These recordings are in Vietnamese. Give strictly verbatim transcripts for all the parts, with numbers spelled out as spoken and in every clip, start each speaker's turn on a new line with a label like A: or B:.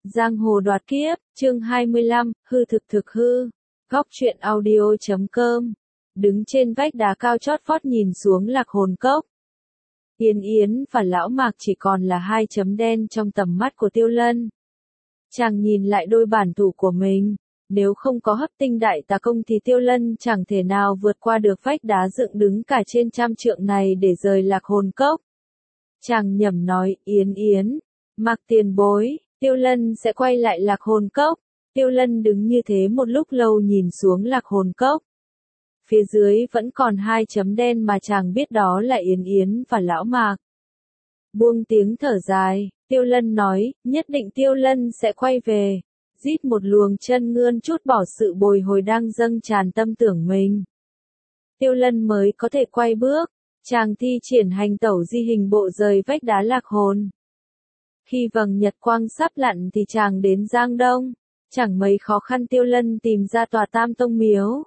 A: Giang hồ đoạt kiếp, chương hai mươi lăm, hư thực thực hư. Góc truyện audio chấm com. Đứng trên vách đá cao chót vót nhìn xuống Lạc Hồn Cốc. Yến Yến và Lão Mạc chỉ còn là hai chấm đen trong tầm mắt của Tiêu Lân. Chàng nhìn lại đôi bản thủ của mình. Nếu không có hấp tinh đại tà công thì Tiêu Lân chẳng thể nào vượt qua được vách đá dựng đứng cả trên trăm trượng này để rời Lạc Hồn Cốc. Chàng nhẩm nói, Yến Yến, Mạc tiền bối. Tiêu Lân sẽ quay lại Lạc Hồn Cốc. Tiêu Lân đứng như thế một lúc lâu nhìn xuống Lạc Hồn Cốc. Phía dưới vẫn còn hai chấm đen mà chàng biết đó là Yến Yến và Lão Mạc. Buông tiếng thở dài, Tiêu Lân nói, nhất định Tiêu Lân sẽ quay về. Rít một luồng chân ngươn chút bỏ sự bồi hồi đang dâng tràn tâm tưởng mình. Tiêu Lân mới có thể quay bước. Chàng thi triển hành tẩu di hình bộ rời vách đá Lạc Hồn. Khi vầng nhật quang sắp lặn thì chàng đến Giang Đông, chẳng mấy khó khăn Tiêu Lân tìm ra tòa Tam Tông Miếu.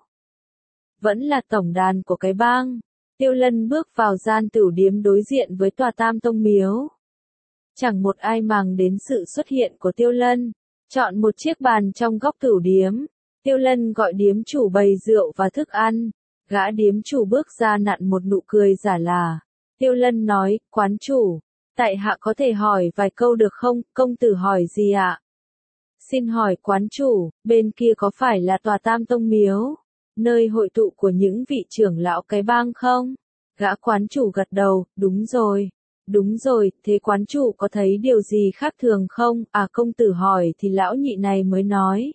A: Vẫn là tổng đàn của cái bang. Tiêu Lân bước vào gian tửu điếm đối diện với tòa Tam Tông Miếu. Chẳng một ai màng đến sự xuất hiện của Tiêu Lân. Chọn một chiếc bàn trong góc tửu điếm. Tiêu Lân gọi điếm chủ bày rượu và thức ăn. Gã điếm chủ bước ra nặn một nụ cười giả là. Tiêu Lân nói, quán chủ. Tại hạ có thể hỏi vài câu được không, công tử hỏi gì ạ? Xin hỏi quán chủ, bên kia có phải là tòa Tam Tông Miếu, nơi hội tụ của những vị trưởng lão cái bang không? Gã quán chủ gật đầu, đúng rồi, đúng rồi, thế quán chủ có thấy điều gì khác thường không? À công tử hỏi thì lão nhị này mới nói.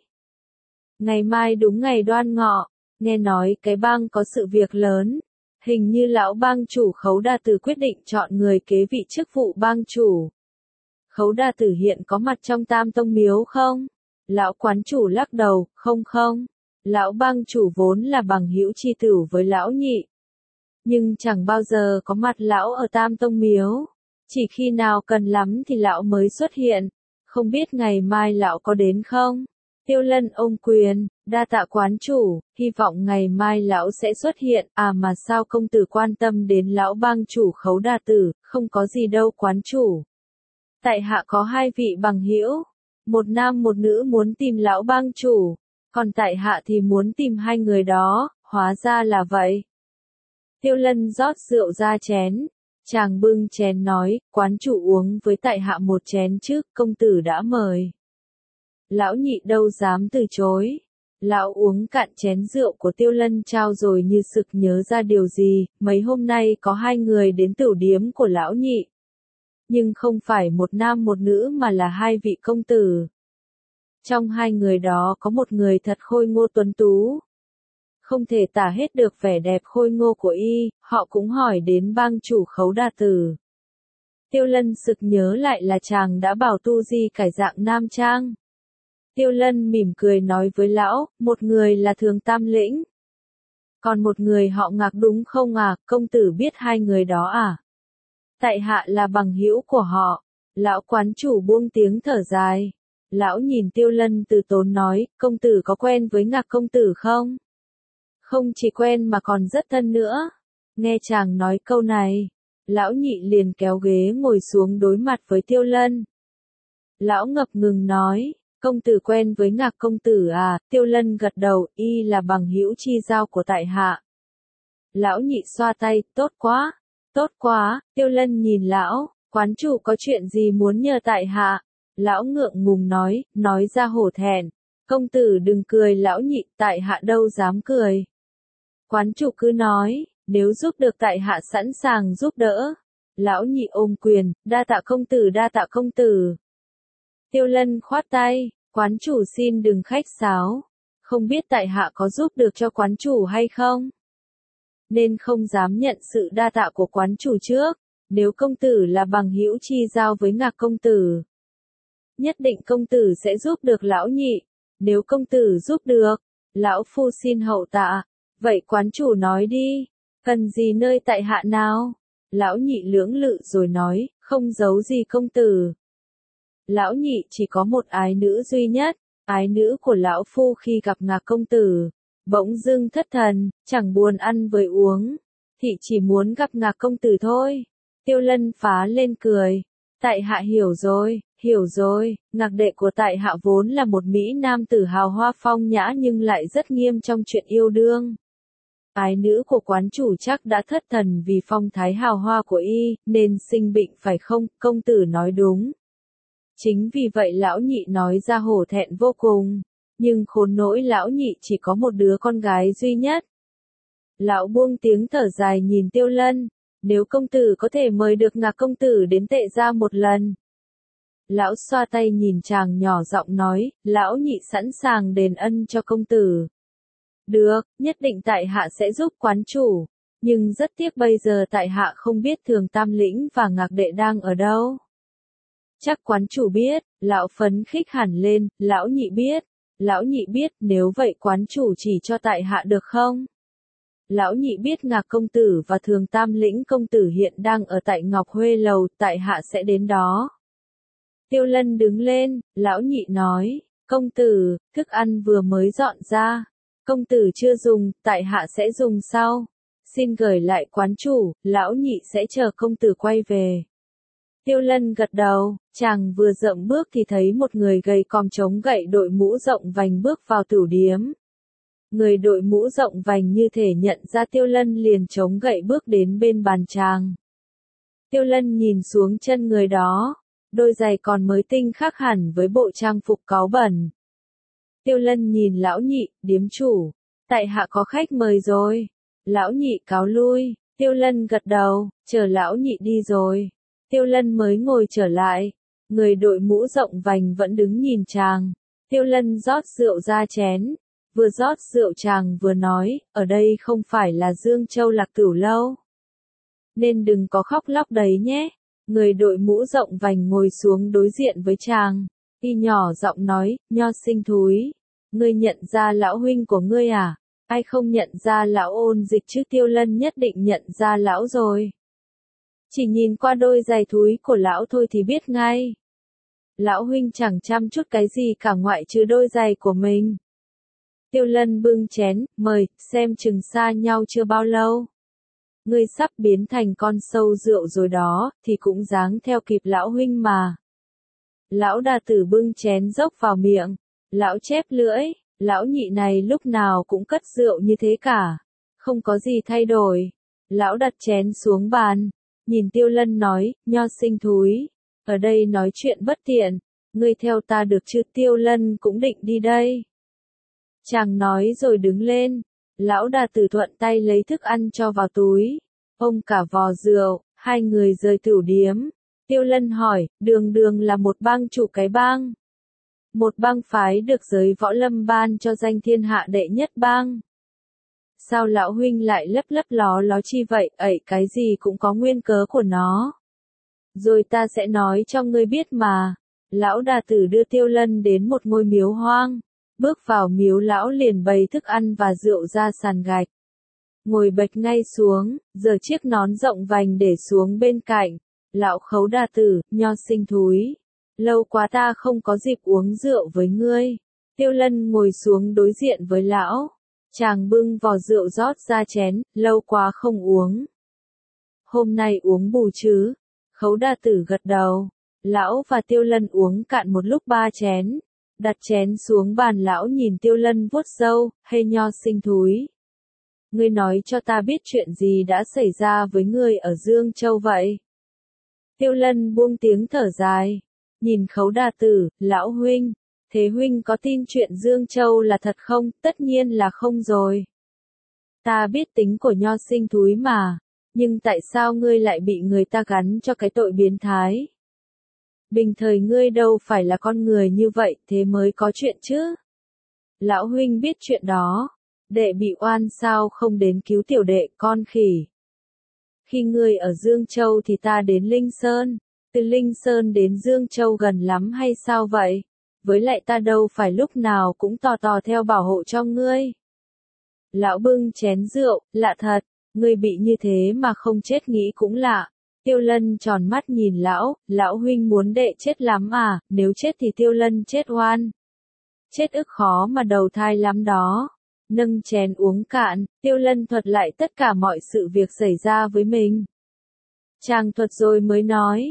A: Ngày mai đúng ngày Đoan Ngọ, nghe nói cái bang có sự việc lớn. Hình như lão bang chủ Khấu Đa Tử quyết định chọn người kế vị chức vụ bang chủ. Khấu Đa Tử hiện có mặt trong Tam Tông Miếu không? Lão quán chủ lắc đầu, không không. Lão bang chủ vốn là bằng hữu chi tử với lão nhị. Nhưng chẳng bao giờ có mặt lão ở Tam Tông Miếu. Chỉ khi nào cần lắm thì lão mới xuất hiện. Không biết ngày mai lão có đến không? Tiêu Lân ôm quyền, đa tạ quán chủ, hy vọng ngày mai lão sẽ xuất hiện, à mà sao công tử quan tâm đến lão bang chủ Khấu Đa Tử, không có gì đâu quán chủ. Tại hạ có hai vị bằng hữu, một nam một nữ muốn tìm lão bang chủ, còn tại hạ thì muốn tìm hai người đó, hóa ra là vậy. Tiêu Lân rót rượu ra chén, chàng bưng chén nói, quán chủ uống với tại hạ một chén trước, công tử đã mời. Lão nhị đâu dám từ chối. Lão uống cạn chén rượu của Tiêu Lân trao rồi như sực nhớ ra điều gì, mấy hôm nay có hai người đến tửu điếm của lão nhị. Nhưng không phải một nam một nữ mà là hai vị công tử. Trong hai người đó có một người thật khôi ngô tuấn tú. Không thể tả hết được vẻ đẹp khôi ngô của y, họ cũng hỏi đến bang chủ Khấu Đa Tử. Tiêu Lân sực nhớ lại là chàng đã bảo tu di cải dạng nam trang. Tiêu Lân mỉm cười nói với lão, một người là Thường Tam Lĩnh. Còn một người họ Ngạc đúng không à, công tử biết hai người đó à? Tại hạ là bằng hữu của họ. Lão quán chủ buông tiếng thở dài. Lão nhìn Tiêu Lân từ tốn nói, công tử có quen với Ngạc công tử không? Không chỉ quen mà còn rất thân nữa. Nghe chàng nói câu này, lão nhị liền kéo ghế ngồi xuống đối mặt với Tiêu Lân. Lão ngập ngừng nói. Công tử quen với Ngạc công tử à, Tiêu Lân gật đầu, y là bằng hữu chi giao của tại hạ. Lão nhị xoa tay, tốt quá, tốt quá, Tiêu Lân nhìn lão, quán chủ có chuyện gì muốn nhờ tại hạ? Lão ngượng ngùng nói, nói ra hổ thẹn, công tử đừng cười lão nhị, tại hạ đâu dám cười. Quán chủ cứ nói, nếu giúp được tại hạ sẵn sàng giúp đỡ. Lão nhị ôm quyền, đa tạ công tử đa tạ công tử. Tiêu Lân khoát tay, quán chủ xin đừng khách sáo, không biết tại hạ có giúp được cho quán chủ hay không? Nên không dám nhận sự đa tạ của quán chủ trước, nếu công tử là bằng hữu chi giao với Ngạc công tử. Nhất định công tử sẽ giúp được lão nhị, nếu công tử giúp được, lão phu xin hậu tạ, vậy quán chủ nói đi, cần gì nơi tại hạ nào? Lão nhị lưỡng lự rồi nói, không giấu gì công tử. Lão nhị chỉ có một ái nữ duy nhất, ái nữ của lão phu khi gặp Ngạc công tử, bỗng dưng thất thần, chẳng buồn ăn với uống, thị chỉ muốn gặp Ngạc công tử thôi. Tiêu Lân phá lên cười, tại hạ hiểu rồi, hiểu rồi, ngạc đệ của tại hạ vốn là một Mỹ nam tử hào hoa phong nhã nhưng lại rất nghiêm trong chuyện yêu đương. Ái nữ của quán chủ chắc đã thất thần vì phong thái hào hoa của y, nên sinh bệnh phải không, công tử nói đúng. Chính vì vậy lão nhị nói ra hổ thẹn vô cùng, nhưng khốn nỗi lão nhị chỉ có một đứa con gái duy nhất. Lão buông tiếng thở dài nhìn Tiêu Lân, nếu công tử có thể mời được Ngạc công tử đến Tệ Gia một lần. Lão xoa tay nhìn chàng nhỏ giọng nói, lão nhị sẵn sàng đền ân cho công tử. Được, nhất định tại hạ sẽ giúp quán chủ, nhưng rất tiếc bây giờ tại hạ không biết Thường Tam Lĩnh và Ngạc đệ đang ở đâu. Chắc quán chủ biết, lão phấn khích hẳn lên, lão nhị biết, lão nhị biết, nếu vậy quán chủ chỉ cho tại hạ được không? Lão nhị biết Ngạc công tử và Thường Tam Lĩnh công tử hiện đang ở tại Ngọc Huê Lầu, tại hạ sẽ đến đó. Tiêu Lân đứng lên, lão nhị nói, công tử, thức ăn vừa mới dọn ra, công tử chưa dùng, tại hạ sẽ dùng sau. Xin gửi lại quán chủ, lão nhị sẽ chờ công tử quay về. Tiêu Lân gật đầu, chàng vừa dậm bước thì thấy một người gầy còm chống gậy đội mũ rộng vành bước vào tửu điếm. Người đội mũ rộng vành như thể nhận ra Tiêu Lân liền chống gậy bước đến bên bàn chàng. Tiêu Lân nhìn xuống chân người đó, đôi giày còn mới tinh khác hẳn với bộ trang phục cáu bẩn. Tiêu Lân nhìn lão nhị, điếm chủ, tại hạ có khách mời rồi. Lão nhị cáo lui, Tiêu Lân gật đầu, chờ lão nhị đi rồi. Tiêu Lân mới ngồi trở lại, người đội mũ rộng vành vẫn đứng nhìn chàng. Tiêu Lân rót rượu ra chén, vừa rót rượu chàng vừa nói, ở đây không phải là Dương Châu Lạc Cửu Lâu. Nên đừng có khóc lóc đấy nhé. Người đội mũ rộng vành ngồi xuống đối diện với chàng, y nhỏ giọng nói, Nho Sinh thúi, ngươi nhận ra lão huynh của ngươi à? Ai không nhận ra lão Ôn Dịch chứ? Tiêu Lân nhất định nhận ra lão rồi. Chỉ nhìn qua đôi giày thúi của lão thôi thì biết ngay. Lão huynh chẳng chăm chút cái gì cả ngoại trừ đôi giày của mình. Tiêu Lân bưng chén, mời, xem chừng xa nhau chưa bao lâu. Ngươi sắp biến thành con sâu rượu rồi đó, thì cũng dáng theo kịp lão huynh mà. Lão đà tử bưng chén dốc vào miệng, lão chép lưỡi, lão nhị này lúc nào cũng cất rượu như thế cả, không có gì thay đổi. Lão đặt chén xuống bàn, nhìn Tiêu Lân nói, Nho Sinh thúi, ở đây nói chuyện bất tiện, ngươi theo ta được chứ? Tiêu Lân cũng định đi đây. Chàng nói rồi đứng lên. Lão đà tử thuận tay lấy thức ăn cho vào túi, ông cả vò rượu, hai người rời tửu điếm. Tiêu Lân hỏi, Đường Đường là một bang chủ cái bang. Một bang phái được giới võ lâm ban cho danh thiên hạ đệ nhất bang. Sao lão huynh lại lấp lấp ló ló chi vậy, ẩy cái gì cũng có nguyên cớ của nó. Rồi ta sẽ nói cho ngươi biết mà. Lão đà tử đưa Tiêu Lân đến một ngôi miếu hoang. Bước vào miếu lão liền bày thức ăn và rượu ra sàn gạch. Ngồi bệch ngay xuống, giơ chiếc nón rộng vành để xuống bên cạnh. Lão Khấu đà tử, Nho Sinh thúi, lâu quá ta không có dịp uống rượu với ngươi. Tiêu Lân ngồi xuống đối diện với lão. Chàng bưng vò rượu rót ra chén, lâu quá không uống. Hôm nay uống bù chứ? Khấu đà tử gật đầu. Lão và Tiêu Lân uống cạn một lúc ba chén. Đặt chén xuống bàn, lão nhìn Tiêu Lân vuốt râu, hay Nho Sinh thúi. Ngươi nói cho ta biết chuyện gì đã xảy ra với ngươi ở Dương Châu vậy? Tiêu Lân buông tiếng thở dài, nhìn Khấu đà tử, lão huynh, thế huynh có tin chuyện Dương Châu là thật không? Tất nhiên là không rồi. Ta biết tính của Nho Sinh thúi mà, nhưng tại sao ngươi lại bị người ta gắn cho cái tội biến thái? Bình thời ngươi đâu phải là con người như vậy, thế mới có chuyện chứ. Lão huynh biết chuyện đó, đệ bị oan sao không đến cứu tiểu đệ, con khỉ. Khi ngươi ở Dương Châu thì ta đến Linh Sơn, từ Linh Sơn đến Dương Châu gần lắm hay sao vậy? Với lại ta đâu phải lúc nào cũng tò tò theo bảo hộ cho ngươi. Lão bưng chén rượu, lạ thật, ngươi bị như thế mà không chết nghĩ cũng lạ. Tiêu Lân tròn mắt nhìn lão, lão huynh muốn đệ chết lắm à, nếu chết thì Tiêu Lân chết oan. Chết ức khó mà đầu thai lắm đó. Nâng chén uống cạn, Tiêu Lân thuật lại tất cả mọi sự việc xảy ra với mình. Chàng thuật rồi mới nói,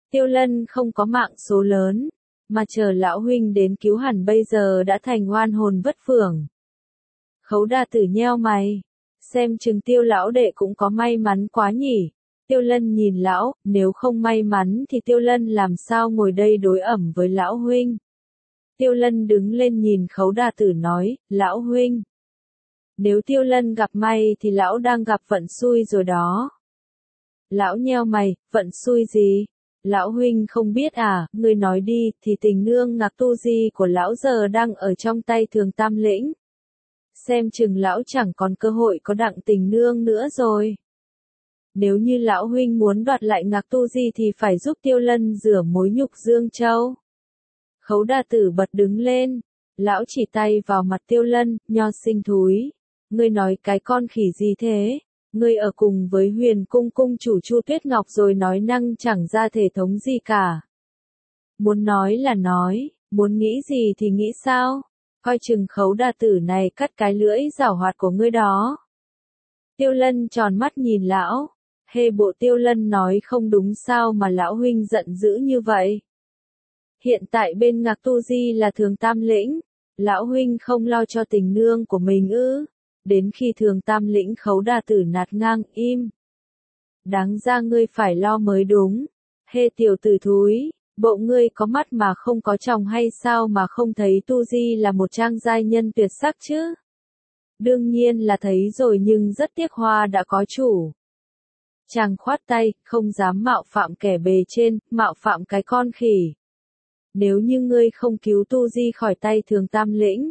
A: Tiêu Lân không có mạng số lớn, mà chờ lão huynh đến cứu hẳn bây giờ đã thành oan hồn vất phưởng. Khấu Đa Tử nheo mày, xem chừng Tiêu lão đệ cũng có may mắn quá nhỉ. Tiêu Lân nhìn lão, nếu không may mắn thì Tiêu Lân làm sao ngồi đây đối ẩm với lão huynh. Tiêu Lân đứng lên nhìn Khấu Đa Tử nói, lão huynh. Nếu Tiêu Lân gặp may thì lão đang gặp vận xui rồi đó. Lão nheo mày, vận xui gì? Lão huynh không biết à, ngươi nói đi, thì tình nương Ngạc Tu Di của lão giờ đang ở trong tay Thường Tam Lĩnh. Xem chừng lão chẳng còn cơ hội có đặng tình nương nữa rồi. Nếu như lão huynh muốn đoạt lại Ngạc Tu Di thì phải giúp Tiêu Lân rửa mối nhục Dương Châu. Khấu Đa Tử bật đứng lên, lão chỉ tay vào mặt Tiêu Lân, nho sinh thúi. Ngươi nói cái con khỉ gì thế? Ngươi ở cùng với Huyền Cung cung chủ Chu Tuyết Ngọc rồi nói năng chẳng ra thể thống gì cả. Muốn nói là nói, muốn nghĩ gì thì nghĩ sao? Coi chừng Khấu Đa Tử này cắt cái lưỡi giảo hoạt của ngươi đó. Tiêu Lân tròn mắt nhìn lão, hê bộ Tiêu Lân nói không đúng sao mà lão huynh giận dữ như vậy. Hiện tại bên Ngạc Tu Di là Thường Tam Lĩnh, lão huynh không lo cho tình nương của mình ư? Đến khi Thường Tam Lĩnh Khấu Đa Tử nạt ngang, im. Đáng ra ngươi phải lo mới đúng. Hê tiểu tử thúi, bộ ngươi có mắt mà không có tròng hay sao mà không thấy Tu Di là một trang giai nhân tuyệt sắc chứ? Đương nhiên là thấy rồi nhưng rất tiếc hoa đã có chủ. Chàng khoát tay, không dám mạo phạm kẻ bề trên, mạo phạm cái con khỉ. Nếu như ngươi không cứu Tu Di khỏi tay Thường Tam Lĩnh,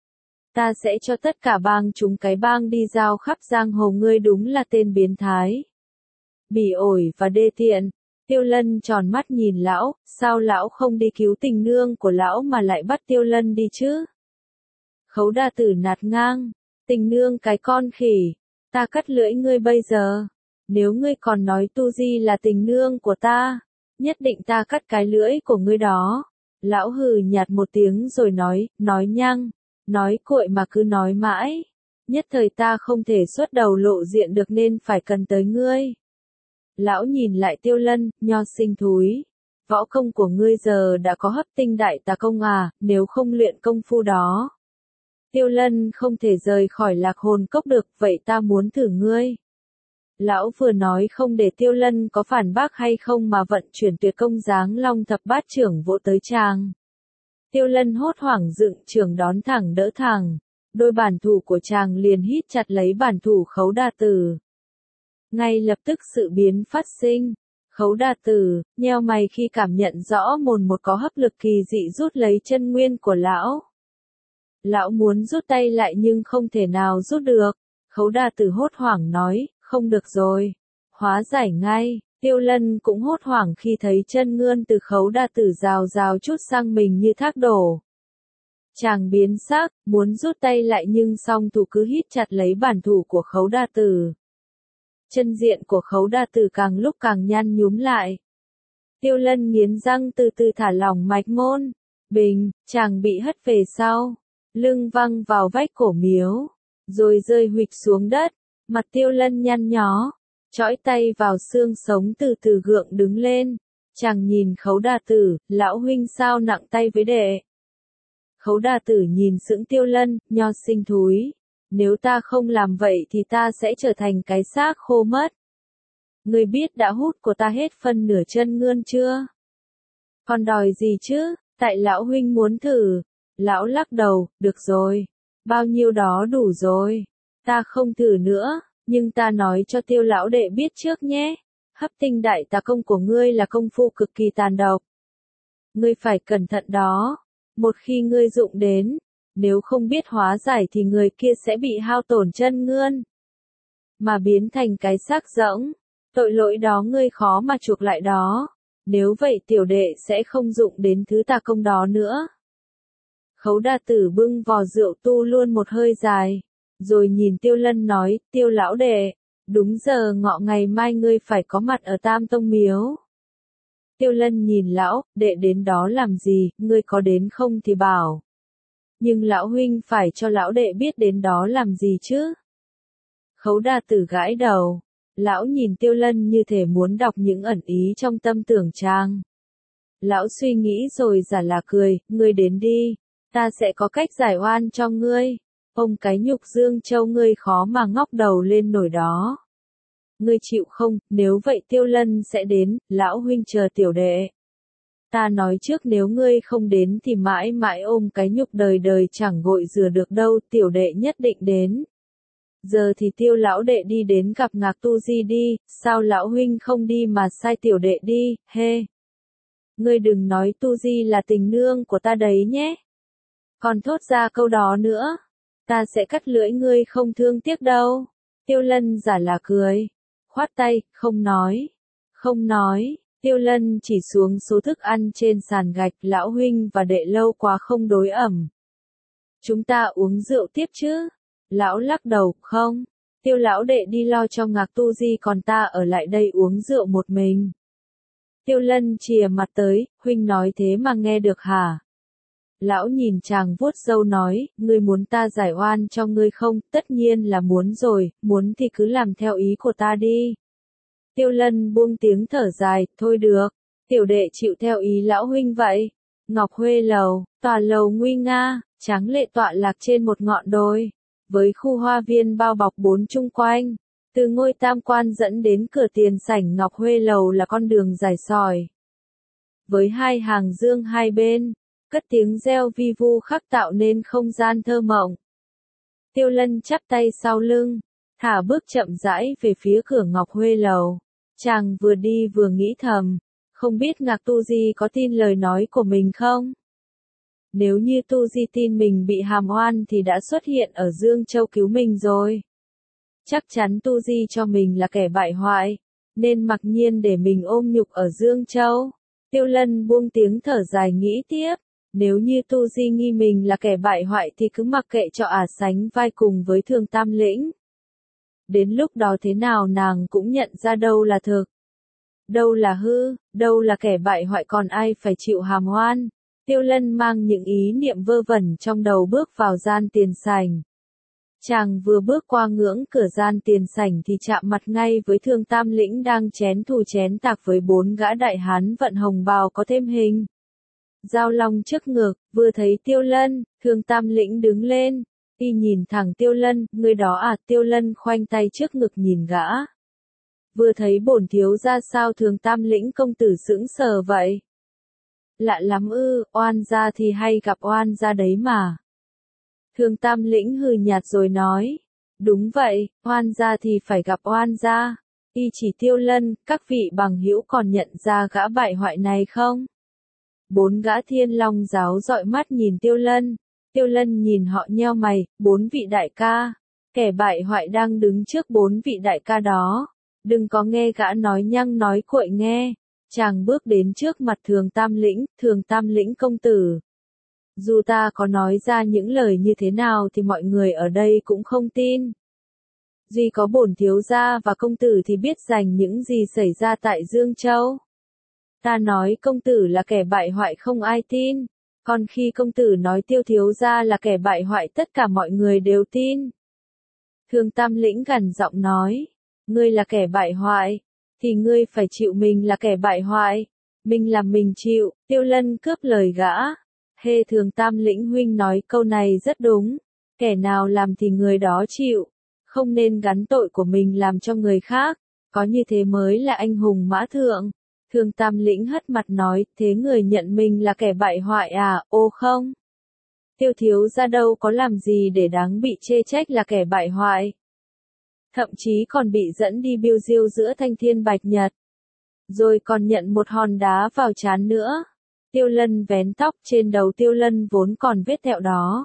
A: ta sẽ cho tất cả bang chúng cái bang đi giao khắp giang hồ, ngươi đúng là tên biến thái. Bỉ ổi và đê tiện. Tiêu Lân tròn mắt nhìn lão, sao lão không đi cứu tình nương của lão mà lại bắt Tiêu Lân đi chứ? Khấu Đa Tử nạt ngang, tình nương cái con khỉ, ta cắt lưỡi ngươi bây giờ. Nếu ngươi còn nói Tu Di là tình nương của ta, nhất định ta cắt cái lưỡi của ngươi đó. Lão hừ nhạt một tiếng rồi nói, nói nhăng, nói cuội mà cứ nói mãi. Nhất thời ta không thể xuất đầu lộ diện được nên phải cần tới ngươi. Lão nhìn lại Tiêu Lân, nho sinh thúi. Võ công của ngươi giờ đã có hấp tinh đại tà công à, nếu không luyện công phu đó. Tiêu Lân không thể rời khỏi Lạc Hồn Cốc được, vậy ta muốn thử ngươi. Lão vừa nói không để Tiêu Lân có phản bác hay không mà vận chuyển tuyệt công giáng long thập bát trưởng vỗ tới chàng. Tiêu Lân hốt hoảng dựng trưởng đón thẳng đỡ thẳng, đôi bản thủ của chàng liền hít chặt lấy bản thủ Khấu Đa Tử. Ngay lập tức sự biến phát sinh, Khấu Đa Tử, nheo mày khi cảm nhận rõ mồn một có hấp lực kỳ dị rút lấy chân nguyên của lão. Lão muốn rút tay lại nhưng không thể nào rút được, Khấu Đa Tử hốt hoảng nói, không được rồi, hóa giải ngay. Tiêu Lân cũng hốt hoảng khi thấy chân ngươn từ Khấu Đa Tử rào rào chút sang mình như thác đổ. Chàng biến sắc, muốn rút tay lại nhưng song thủ cứ hít chặt lấy bản thủ của Khấu Đa Tử. Chân diện của Khấu Đa Tử càng lúc càng nhăn nhúm lại. Tiêu Lân nghiến răng từ từ thả lỏng mạch môn. Bình, chàng bị hất về sau, lưng văng vào vách cổ miếu, rồi rơi huỵch xuống đất, mặt Tiêu Lân nhăn nhó. Chõi tay vào xương sống từ từ gượng đứng lên. Chàng nhìn Khấu Đa Tử, lão huynh sao nặng tay với đệ. Khấu Đa Tử nhìn sững Tiêu Lân, nho sinh thúi. Nếu ta không làm vậy thì ta sẽ trở thành cái xác khô mất. Ngươi biết đã hút của ta hết phân nửa chân ngươn chưa? Còn đòi gì chứ, tại lão huynh muốn thử. Lão lắc đầu, được rồi. Bao nhiêu đó đủ rồi. Ta không thử nữa. Nhưng ta nói cho Tiêu lão đệ biết trước nhé, hấp tinh đại tà công của ngươi là công phu cực kỳ tàn độc. Ngươi phải cẩn thận đó, một khi ngươi dụng đến, nếu không biết hóa giải thì người kia sẽ bị hao tổn chân ngươn, mà biến thành cái xác rỗng, tội lỗi đó ngươi khó mà chuộc lại đó, nếu vậy tiểu đệ sẽ không dụng đến thứ tà công đó nữa. Khấu Đa Tử bưng vò rượu tu luôn một hơi dài. Rồi nhìn Tiêu Lân nói, Tiêu lão đệ, đúng giờ ngọ ngày mai ngươi phải có mặt ở Tam Tông Miếu. Tiêu Lân nhìn lão, đệ đến đó làm gì, ngươi có đến không thì bảo. Nhưng lão huynh phải cho lão đệ biết đến đó làm gì chứ. Khấu Đa Tử gãi đầu, Lão nhìn Tiêu Lân như thể muốn đọc những ẩn ý trong tâm tưởng chàng. Lão suy nghĩ rồi giả là cười, ngươi đến đi, ta sẽ có cách giải oan cho ngươi. Ông cái nhục Dương Châu ngươi khó mà ngóc đầu lên nổi đó. Ngươi chịu không, nếu vậy Tiêu Lân sẽ đến, lão huynh chờ tiểu đệ. Ta nói trước nếu ngươi không đến thì mãi mãi ôm cái nhục đời đời chẳng gội rửa được đâu, tiểu đệ nhất định đến. Giờ thì Tiêu lão đệ đi đến gặp Ngạc Tu Di đi, sao lão huynh không đi mà sai tiểu đệ đi, hê. Ngươi đừng nói Tu Di là tình nương của ta đấy nhé. Còn thốt ra câu đó nữa, ta sẽ cắt lưỡi ngươi không thương tiếc đâu. Tiêu Lân giả là cười, khoát tay, không nói, không nói. Tiêu Lân chỉ xuống số thức ăn trên sàn gạch, lão huynh và đệ lâu quá không đối ẩm. Chúng ta uống rượu tiếp chứ? Lão lắc đầu, không. Tiêu lão đệ đi lo cho Ngạc Tu Di còn ta ở lại đây uống rượu một mình. Tiêu Lân chìa mặt tới, huynh nói thế mà nghe được hả? Lão nhìn chàng vuốt râu nói, ngươi muốn ta giải oan cho ngươi không? Tất nhiên là muốn rồi, muốn thì cứ làm theo ý của ta đi. Tiêu Lân buông tiếng thở dài, thôi được, tiểu đệ chịu theo ý lão huynh vậy. Ngọc Huê Lầu, tòa lầu nguy nga, tráng lệ tọa lạc trên một ngọn đồi, với khu hoa viên bao bọc bốn chung quanh. Từ ngôi tam quan dẫn đến cửa tiền sảnh Ngọc Huê Lầu là con đường dài sỏi. Với hai hàng dương hai bên, cất tiếng reo vi vu khắc tạo nên không gian thơ mộng. Tiêu Lân chắp tay sau lưng, thả bước chậm rãi về phía cửa Ngọc Huê Lầu. Chàng vừa đi vừa nghĩ thầm, không biết Ngạc Tu Di có tin lời nói của mình không? Nếu như Tu Di tin mình bị hàm oan thì đã xuất hiện ở Dương Châu cứu mình rồi. Chắc chắn Tu Di cho mình là kẻ bại hoại, nên mặc nhiên để mình ôm nhục ở Dương Châu. Tiêu Lân buông tiếng thở dài nghĩ tiếp, nếu như Tu Di nghi mình là kẻ bại hoại thì cứ mặc kệ cho ả sánh vai cùng với Thường Tam Lĩnh. Đến lúc đó thế nào nàng cũng nhận ra đâu là thực, đâu là hư, đâu là kẻ bại hoại còn ai phải chịu hàm oan. Tiêu Lân mang những ý niệm vơ vẩn trong đầu bước vào gian tiền sảnh. Chàng vừa bước qua ngưỡng cửa gian tiền sảnh thì chạm mặt ngay với Thương Tam Lĩnh đang chén thù chén tạc với bốn gã đại hán vận hồng bào có thêm hình Giao Long trước ngực, vừa thấy Tiêu Lân, Thương Tam Lĩnh đứng lên, y nhìn thẳng Tiêu Lân, người đó à? Tiêu Lân khoanh tay trước ngực nhìn gã. Vừa thấy bổn thiếu ra sao Thương Tam Lĩnh công tử sững sờ vậy? Lạ lắm ư, oan gia thì hay gặp oan gia đấy mà. Thương Tam Lĩnh hừ nhạt rồi nói, đúng vậy, oan gia thì phải gặp oan gia. Y chỉ Tiêu Lân, các vị bằng hữu còn nhận ra gã bại hoại này không? Bốn gã Thiên Long giáo dọi mắt nhìn Tiêu Lân. Tiêu Lân nhìn họ nheo mày, bốn vị đại ca. Kẻ bại hoại đang đứng trước bốn vị đại ca đó. Đừng có nghe gã nói nhăng nói cuội nghe. Chàng bước đến trước mặt Thường Tam Lĩnh, Thường Tam Lĩnh công tử. Dù ta có nói ra những lời như thế nào thì mọi người ở đây cũng không tin. Duy có bổn thiếu gia và công tử thì biết rằng những gì xảy ra tại Dương Châu. Ta nói công tử là kẻ bại hoại không ai tin. Còn khi công tử nói Tiêu thiếu gia là kẻ bại hoại tất cả mọi người đều tin. Thường Tam Lĩnh gằn giọng nói, ngươi là kẻ bại hoại, thì ngươi phải chịu mình là kẻ bại hoại. Mình làm mình chịu. Tiêu Lân cướp lời gã. Hê Thường Tam Lĩnh huynh nói câu này rất đúng. Kẻ nào làm thì người đó chịu. Không nên gắn tội của mình làm cho người khác. Có như thế mới là anh hùng mã thượng. Thường Tam Lĩnh hất mặt nói, thế người nhận mình là kẻ bại hoại à? Ô không. Tiêu thiếu ra đâu có làm gì để đáng bị chê trách là kẻ bại hoại. Thậm chí còn bị dẫn đi biêu diêu giữa thanh thiên bạch nhật. Rồi còn nhận một hòn đá vào trán nữa. Tiêu Lân vén tóc trên đầu Tiêu Lân vốn còn vết thẹo đó.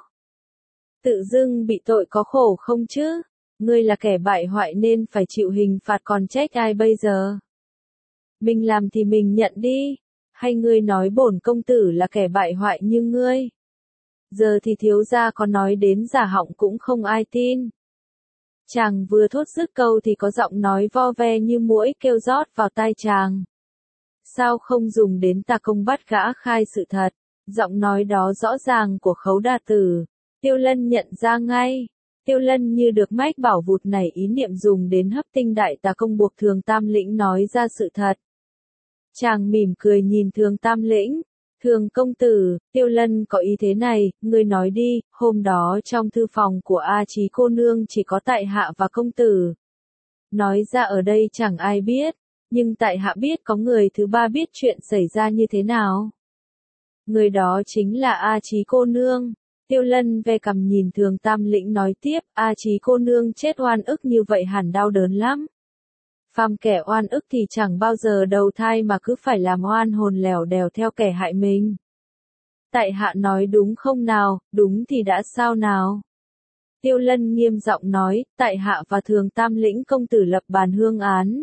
A: Tự dưng bị tội có khổ không chứ? Ngươi là kẻ bại hoại nên phải chịu hình phạt còn trách ai bây giờ? Mình làm thì mình nhận đi. Hay ngươi nói bổn công tử là kẻ bại hoại như ngươi? Giờ thì thiếu gia có nói đến giả họng cũng không ai tin. Chàng vừa thốt dứt câu thì có giọng nói vo ve như muỗi kêu rót vào tai chàng. Sao không dùng đến tà công bắt gã khai sự thật? Giọng nói đó rõ ràng của Khấu Đà Tử. Tiêu Lân nhận ra ngay. Tiêu Lân như được mách bảo vụt nảy ý niệm dùng đến hấp tinh đại tà công buộc Thường Tam Lĩnh nói ra sự thật. Chàng mỉm cười nhìn Thường Tam Lĩnh. Thường công tử, Tiêu Lân có ý thế này, ngươi nói đi, hôm đó trong thư phòng của A Chí cô nương chỉ có tại hạ và công tử. Nói ra ở đây chẳng ai biết, nhưng tại hạ biết có người thứ ba biết chuyện xảy ra như thế nào. Người đó chính là A Chí cô nương. Tiêu Lân ve cằm nhìn Thường Tam Lĩnh nói tiếp, A Chí cô nương chết oan ức như vậy hẳn đau đớn lắm. Phàm kẻ oan ức thì chẳng bao giờ đầu thai mà cứ phải làm oan hồn lèo đèo theo kẻ hại mình. Tại hạ nói đúng không nào, đúng thì đã sao nào? Tiêu Lân nghiêm giọng nói, tại hạ và Thường Tam Lĩnh công tử lập bàn hương án.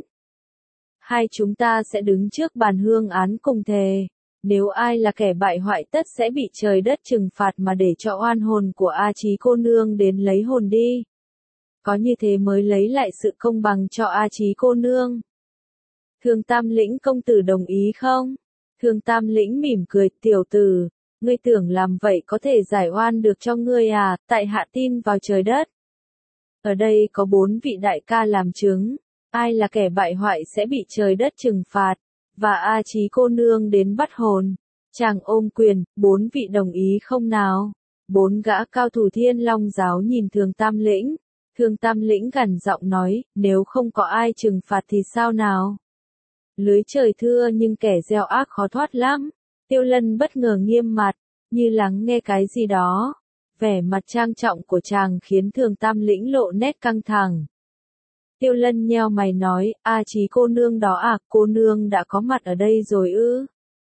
A: Hai chúng ta sẽ đứng trước bàn hương án cùng thề. Nếu ai là kẻ bại hoại tất sẽ bị trời đất trừng phạt mà để cho oan hồn của A Chí cô nương đến lấy hồn đi. Có như thế mới lấy lại sự công bằng cho A Chí cô nương. Thường Tam Lĩnh công tử đồng ý không? Thường Tam Lĩnh mỉm cười, tiểu tử, ngươi tưởng làm vậy có thể giải oan được cho ngươi à, tại hạ tin vào trời đất. Ở đây có bốn vị đại ca làm chứng, ai là kẻ bại hoại sẽ bị trời đất trừng phạt, và A Chí cô nương đến bắt hồn. Chàng ôm quyền, bốn vị đồng ý không nào? Bốn gã cao thủ Thiên Long giáo nhìn Thường Tam Lĩnh. Thường Tam Lĩnh gằn giọng nói, nếu không có ai trừng phạt thì sao nào? Lưới trời thưa nhưng kẻ gieo ác khó thoát lắm. Tiêu Lân bất ngờ nghiêm mặt, như lắng nghe cái gì đó. Vẻ mặt trang trọng của chàng khiến Thường Tam Lĩnh lộ nét căng thẳng. Tiêu Lân nheo mày nói, A Chí cô nương đó à, cô nương đã có mặt ở đây rồi ư?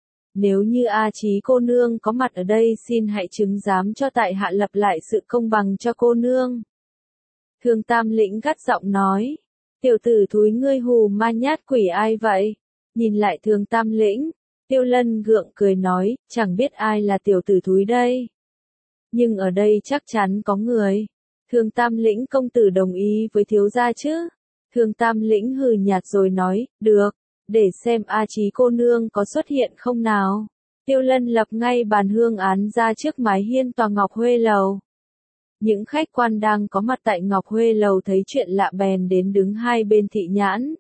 A: Nếu như A Chí cô nương có mặt ở đây xin hãy chứng giám cho tại hạ lập lại sự công bằng cho cô nương. Thường Tam Lĩnh gắt giọng nói, tiểu tử thúi ngươi hù ma nhát quỷ ai vậy? Nhìn lại Thường Tam Lĩnh, Tiêu Lân gượng cười nói, chẳng biết ai là tiểu tử thúi đây. Nhưng ở đây chắc chắn có người. Thường Tam Lĩnh công tử đồng ý với thiếu gia chứ? Thường Tam Lĩnh hừ nhạt rồi nói, được, để xem A Chí cô nương có xuất hiện không nào. Tiêu Lân lập ngay bàn hương án ra trước mái hiên tòa Ngọc Huê Lầu. Những khách quan đang có mặt tại Ngọc Huê Lầu thấy chuyện lạ bèn đến đứng hai bên thị nhãn.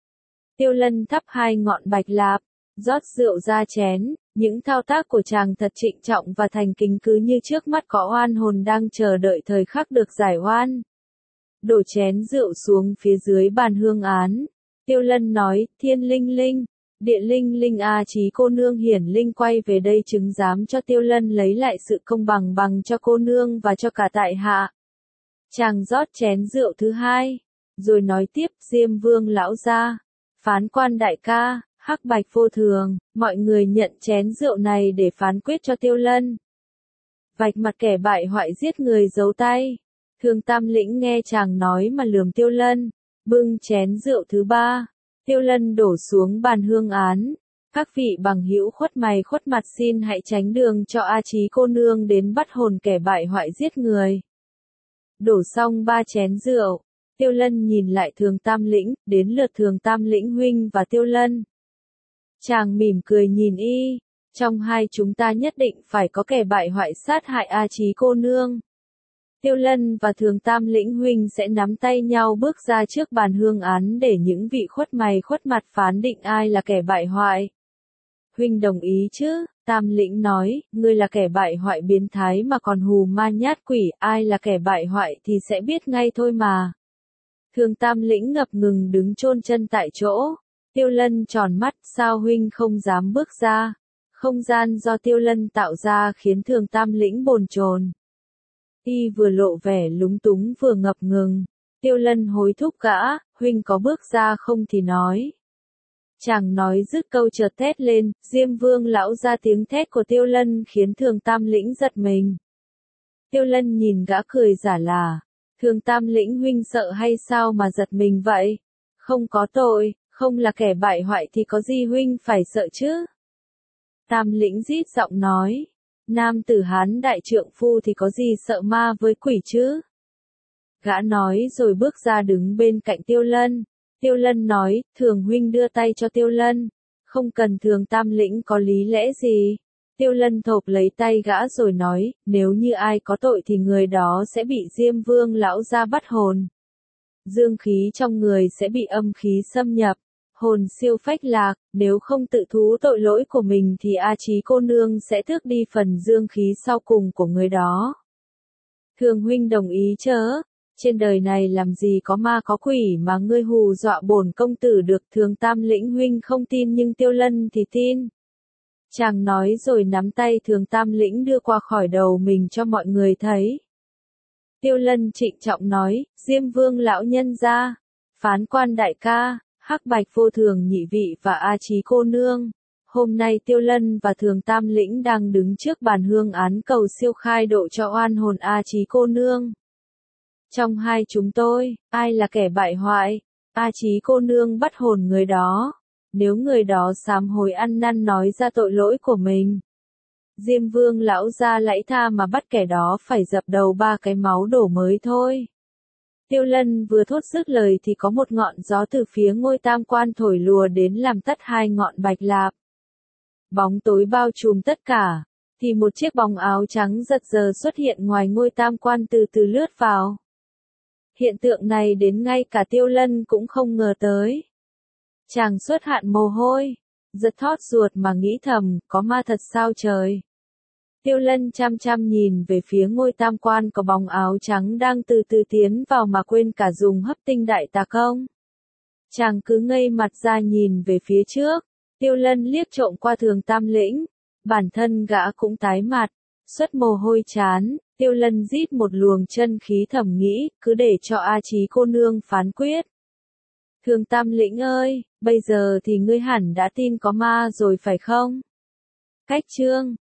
A: Tiêu Lân thắp hai ngọn bạch lạp, rót rượu ra chén, những thao tác của chàng thật trịnh trọng và thành kính cứ như trước mắt có oan hồn đang chờ đợi thời khắc được giải oan. Đổ chén rượu xuống phía dưới bàn hương án. Tiêu Lân nói, thiên linh linh, địa linh linh A Chí cô nương hiển linh quay về đây chứng giám cho Tiêu Lân lấy lại sự công bằng bằng cho cô nương và cho cả tại hạ. Chàng rót chén rượu thứ hai, rồi nói tiếp, Diêm Vương lão gia, phán quan đại ca, hắc bạch vô thường, mọi người nhận chén rượu này để phán quyết cho Tiêu Lân. Vạch mặt kẻ bại hoại giết người giấu tay. Thường Tam Lĩnh nghe chàng nói mà lườm Tiêu Lân, bưng chén rượu thứ ba. Tiêu Lân đổ xuống bàn hương án. Các vị bằng hữu khuất mày khuất mặt xin hãy tránh đường cho A Chí cô nương đến bắt hồn kẻ bại hoại giết người. Đổ xong ba chén rượu, Tiêu Lân nhìn lại Thường Tam Lĩnh, đến lượt Thường Tam Lĩnh huynh và Tiêu Lân. Chàng mỉm cười nhìn y, trong hai chúng ta nhất định phải có kẻ bại hoại sát hại A Chí cô nương. Tiêu Lân và Thường Tam Lĩnh huynh sẽ nắm tay nhau bước ra trước bàn hương án để những vị khuất mày khuất mặt phán định ai là kẻ bại hoại. Huynh đồng ý chứ? Tam Lĩnh nói, ngươi là kẻ bại hoại biến thái mà còn hù ma nhát quỷ, ai là kẻ bại hoại thì sẽ biết ngay thôi mà. Thường Tam Lĩnh ngập ngừng đứng chôn chân tại chỗ. Tiêu Lân tròn mắt, sao huynh không dám bước ra? Không gian do Tiêu Lân tạo ra khiến Thường Tam Lĩnh bồn chồn. Y vừa lộ vẻ lúng túng vừa ngập ngừng. Tiêu Lân hối thúc gã, huynh có bước ra không thì nói. Chàng nói dứt câu chợt thét lên, Diêm Vương lão ra tiếng thét của Tiêu Lân khiến Thường Tam Lĩnh giật mình. Tiêu Lân nhìn gã cười giả là, Thường Tam Lĩnh huynh sợ hay sao mà giật mình vậy? Không có tội, không là kẻ bại hoại thì có gì huynh phải sợ chứ? Tam Lĩnh rít giọng nói, nam tử Hán đại trượng phu thì có gì sợ ma với quỷ chứ? Gã nói rồi bước ra đứng bên cạnh Tiêu Lân. Tiêu Lân nói, Thường huynh đưa tay cho Tiêu Lân, không cần Thường Tam Lĩnh có lý lẽ gì. Tiêu Lân thộp lấy tay gã rồi nói, nếu như ai có tội thì người đó sẽ bị Diêm Vương lão gia bắt hồn. Dương khí trong người sẽ bị âm khí xâm nhập, hồn siêu phách lạc, nếu không tự thú tội lỗi của mình thì A Chí cô nương sẽ tước đi phần dương khí sau cùng của người đó. Thường huynh đồng ý chớ? Trên đời này làm gì có ma có quỷ mà ngươi hù dọa bổn công tử được. Thường Tam Lĩnh huynh không tin nhưng Tiêu Lân thì tin. Chàng nói rồi nắm tay Thường Tam Lĩnh đưa qua khỏi đầu mình cho mọi người thấy. Tiêu Lân trịnh trọng nói, Diêm Vương lão nhân gia, Phán Quan đại ca, Hắc Bạch vô thường nhị vị và A Chí cô nương. Hôm nay Tiêu Lân và Thường Tam Lĩnh đang đứng trước bàn hương án cầu siêu khai độ cho oan hồn A Chí cô nương. Trong hai chúng tôi, ai là kẻ bại hoại? A Chí cô nương bắt hồn người đó. Nếu người đó sám hối ăn năn nói ra tội lỗi của mình, Diêm Vương lão gia lẫy tha mà bắt kẻ đó phải dập đầu ba cái máu đổ mới thôi. Tiêu Lân vừa thốt dứt lời thì có một ngọn gió từ phía ngôi tam quan thổi lùa đến làm tắt hai ngọn bạch lạp. Bóng tối bao trùm tất cả, thì một chiếc bóng áo trắng giật giờ xuất hiện ngoài ngôi tam quan từ từ lướt vào. Hiện tượng này đến ngay cả Tiêu Lân cũng không ngờ tới. Chàng xuất hạn mồ hôi, giật thót ruột mà nghĩ thầm, có ma thật sao trời. Tiêu Lân chăm chăm nhìn về phía ngôi tam quan có bóng áo trắng đang từ từ tiến vào mà quên cả dùng hấp tinh đại tà công. Chàng cứ ngây mặt ra nhìn về phía trước, Tiêu Lân liếc trộm qua Thường Tam Lĩnh, bản thân gã cũng tái mặt, xuất mồ hôi chán. Tiêu Lân rít một luồng chân khí thầm nghĩ, cứ để cho A Chí cô nương phán quyết. Thường Tam Lĩnh ơi, bây giờ thì ngươi hẳn đã tin có ma rồi phải không? Cách chương